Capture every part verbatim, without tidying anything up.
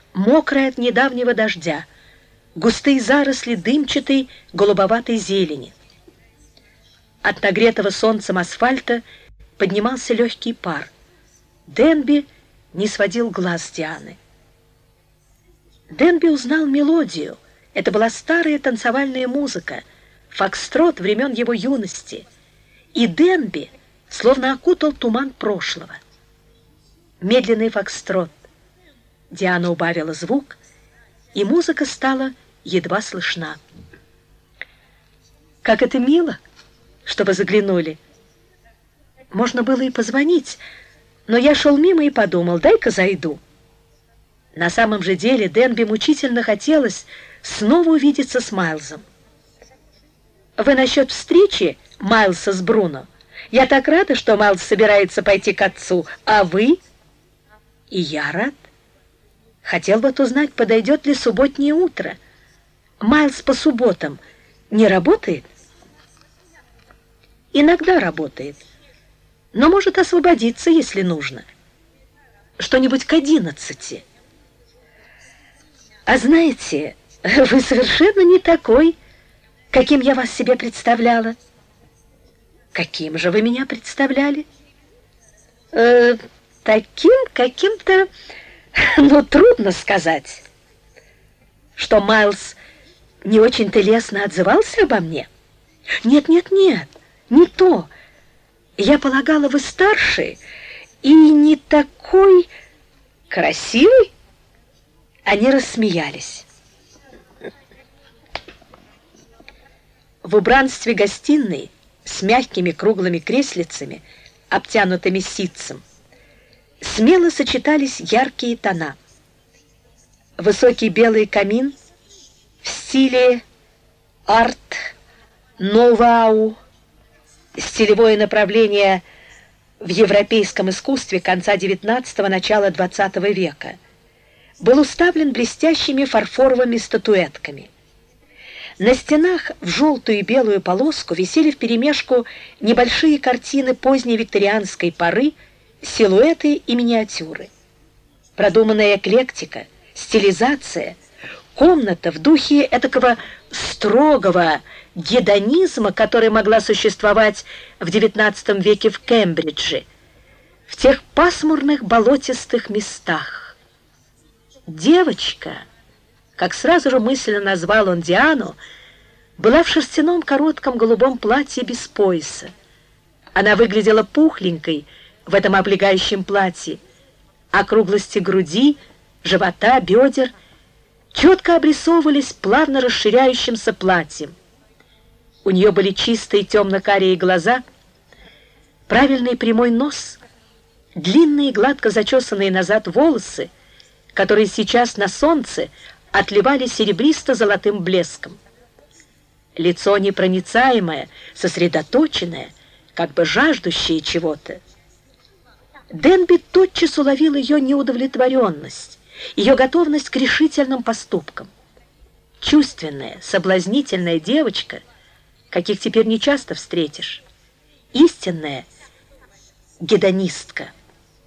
мокрая от недавнего дождя, густые заросли дымчатой голубоватой зелени. От нагретого солнцем асфальта поднимался легкий пар. Денби не сводил глаз с Дианы. Денби узнал мелодию. Это была старая танцевальная музыка, фокстрот времен его юности. И Денби словно окутал туман прошлого. Медленный фокстрот. Диана убавила звук, и музыка стала едва слышна. «Как это мило, что вы заглянули. Можно было и позвонить, но я шел мимо и подумал, дай-ка зайду». На самом же деле Денби мучительно хотелось снова увидеться с Майлзом. «Вы насчет встречи Майлса с Бруно? Я так рада, что Майлз собирается пойти к отцу. А вы?» «И я рад. Хотел бы узнать, подойдет ли субботнее утро. Майлз по субботам не работает?» «Иногда работает, но может освободиться, если нужно. Что-нибудь к одиннадцати. А знаете, вы совершенно не такой, каким я вас себе представляла». «Каким же вы меня представляли?» э, «Таким каким-то, ну, трудно сказать». «Что Майлз не очень-то лестно отзывался обо мне?» «Нет, нет, нет, не то. Я полагала, вы старше и не такой красивый». Они рассмеялись. В убранстве гостиной с мягкими круглыми креслицами, обтянутыми ситцем, смело сочетались яркие тона. Высокий белый камин в стиле арт-новау, стилевое направление в европейском искусстве конца девятнадцатого – начала двадцатого века, был уставлен блестящими фарфоровыми статуэтками. На стенах в желтую и белую полоску висели вперемешку небольшие картины поздней викторианской поры, силуэты и миниатюры. Продуманная эклектика, стилизация, комната в духе этакого строгого гедонизма, которая могла существовать в девятнадцатом веке в Кембридже, в тех пасмурных болотистых местах. Девочка, как сразу же мысленно назвал он Диану, была в шерстяном коротком голубом платье без пояса. Она выглядела пухленькой в этом облегающем платье. Округлости груди, живота, бедер четко обрисовывались плавно расширяющимся платьем. У нее были чистые темно-карие глаза, правильный прямой нос, длинные гладко зачесанные назад волосы, которые сейчас на солнце отливали серебристо-золотым блеском. Лицо непроницаемое, сосредоточенное, как бы жаждущее чего-то. Денби тотчас уловил ее неудовлетворенность, ее готовность к решительным поступкам. Чувственная, соблазнительная девочка, каких теперь не часто встретишь. Истинная гедонистка.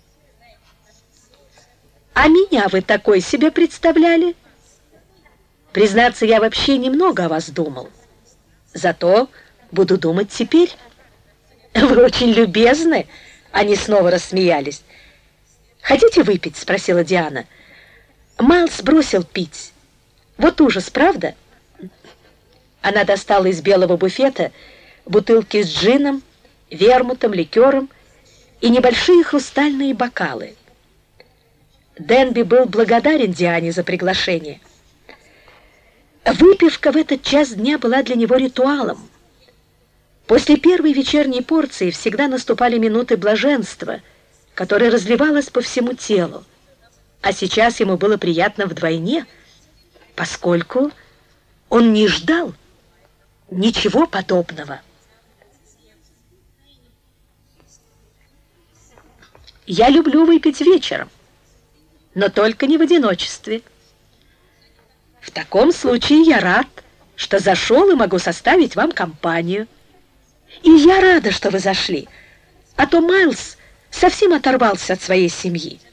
«А меня вы такой себе представляли?» «Признаться, я вообще немного о вас думал. Зато буду думать теперь». «Вы очень любезны», — они снова рассмеялись. «Хотите выпить?» — спросила Диана. Майлз бросил пить. Вот ужас, правда? Она достала из белого буфета бутылки с джином, вермутом, ликером и небольшие хрустальные бокалы. Денби был благодарен Диане за приглашение. Выпивка в этот час дня была для него ритуалом. После первой вечерней порции всегда наступали минуты блаженства, которое разливалось по всему телу. А сейчас ему было приятно вдвойне, поскольку он не ждал ничего подобного. «Я люблю выпить вечером, но только не в одиночестве. В таком случае я рад, что зашел и могу составить вам компанию. И я рада, что вы зашли, а то Майлз совсем оторвался от своей семьи.